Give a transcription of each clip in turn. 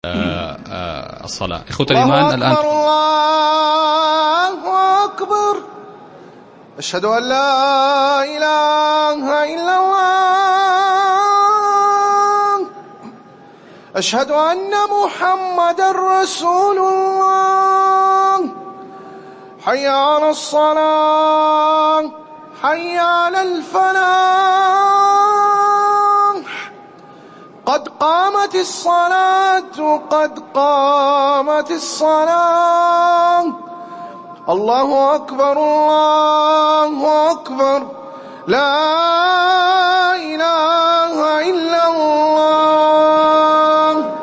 الصلاة. إخوة الإيمان، الآن الله أكبر، أشهد أن لا إله إلا الله، أشهد أن محمدا رسول الله. حي على الصلاة، حي على الفلاح، قد قامت الصلاة، قد قامت الصلاة. الله أكبر، الله أكبر، لا إله إلا الله.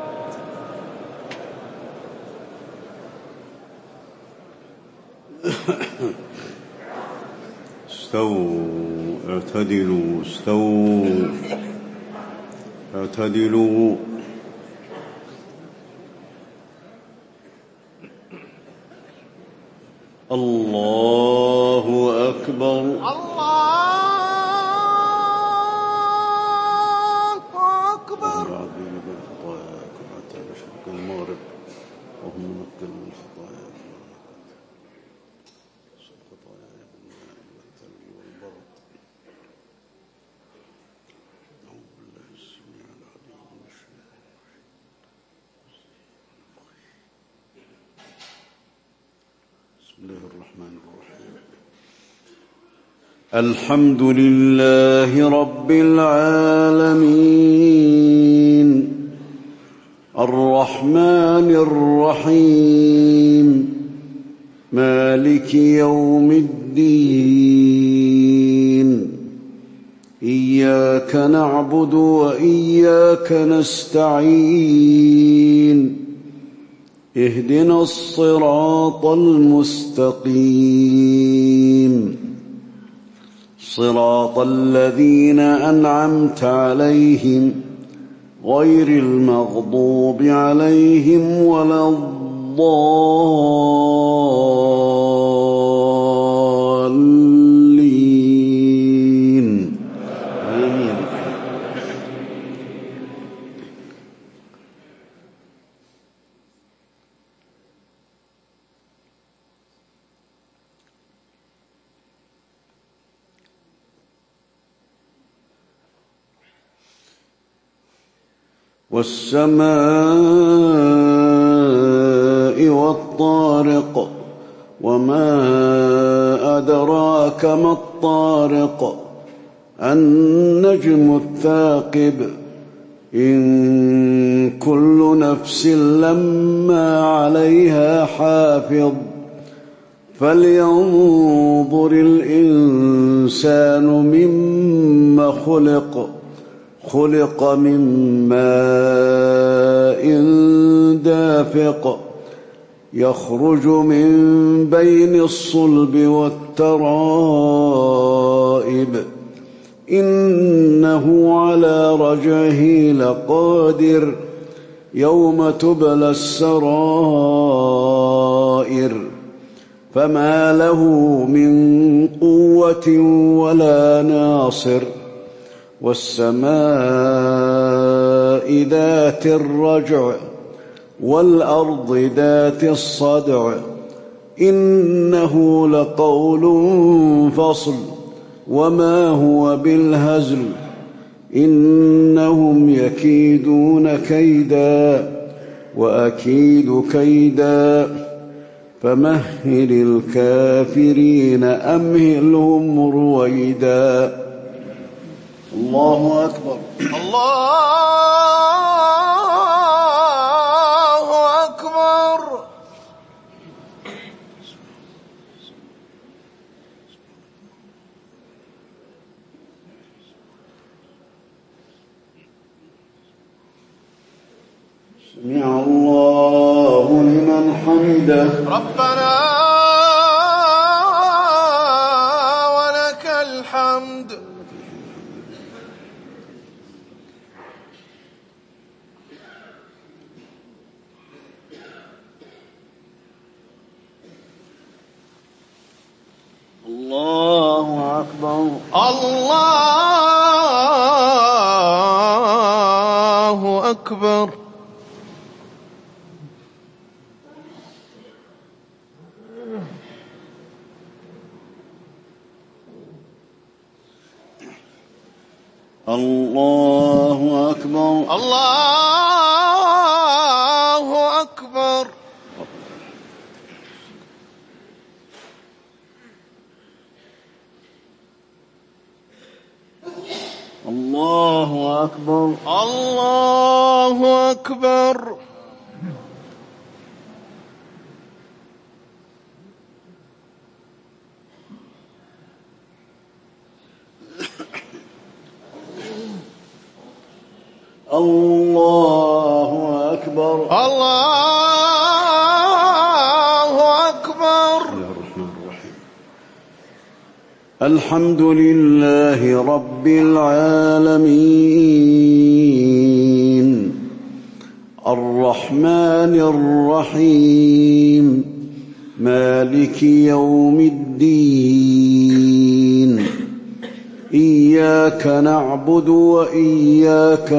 استووا، اعتدلوا، استووا، اعتدلوا. الله أكبر، الله أكبر. حتى مشرق المغرب وهم نقل من الخطايا والثلج والبرد. أعوذ بالله السميع العليم من الشيطان الرجيم. بسم الله الرحمن الرحيم. الحمد لله رب العالمين، الرحمن الرحيم، مالك يوم الدين. إياك نعبد وإياك نستعين. اهدنا الصراط المستقيم، صراط الذين أنعمت عليهم غير المغضوب عليهم ولا الضالين. آمين. والسماء والطارق، وما أدراك ما الطارق. النجم الثاقب، إن كل نفس لما عليها حافظ. فلينظر الإنسان مما خلق. خلق من ماء دافق، يخرج من بين الصلب والترائب. إنه على رجعه لقادر، يوم تبلى السرائر. فما له من قوة ولا ناصر. والسماء ذات الرجع، والأرض ذات الصدع. إنه لقول فصل، وما هو بالهزل. إنهم يكيدون كيدا، وأكيد كيدا. فمهل الكافرين أمهلهم رويدا. الله أكبر، الله أكبر. سمع الله لمن حمده. ربنا ولك الحمد. الله أكبر، الله أكبر. الله أكبر. الله أكبر. الله أكبر. الله أكبر. الله أكبر. الله أكبر. الحمد لله رب العالمين الرحمن الرحيم مالك يوم الدين إياك نعبد وإياك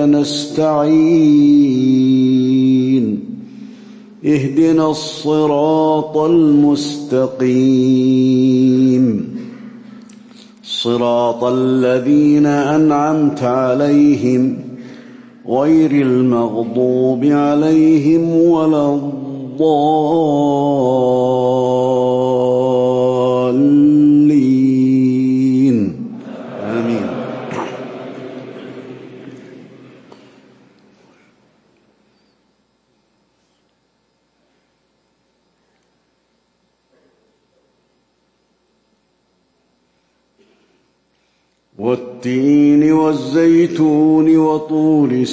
نستعين اهدنا الصراط المستقيم صراط الذين أنعمت عليهم غير المغضوب عليهم ولا الضالين آمين. والتين والزيتون وطور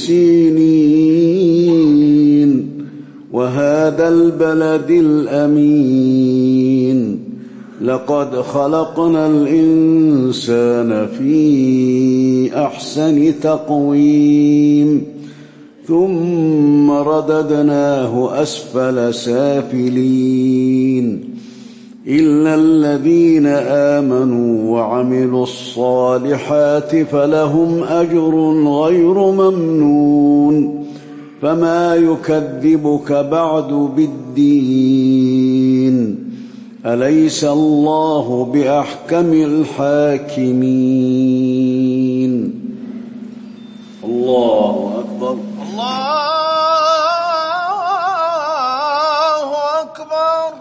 سينين وهذا البلد الأمين لقد خلقنا الإنسان في أحسن تقويم ثم رددناه أسفل سافلين إلا الذين آمنوا وعملوا الصالحات فلهم أجر غير ممنون فما يكذبك بعد بالدين أليس الله بأحكم الحاكمين. الله أكبر. الله أكبر.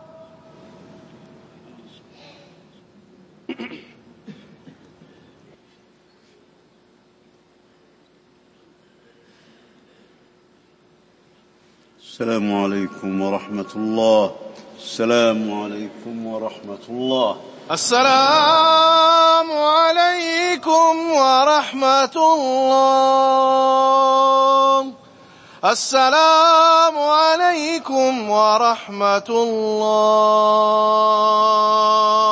السلام عليكم ورحمة الله. السلام عليكم ورحمة الله. السلام عليكم ورحمة الله. السلام عليكم ورحمة الله.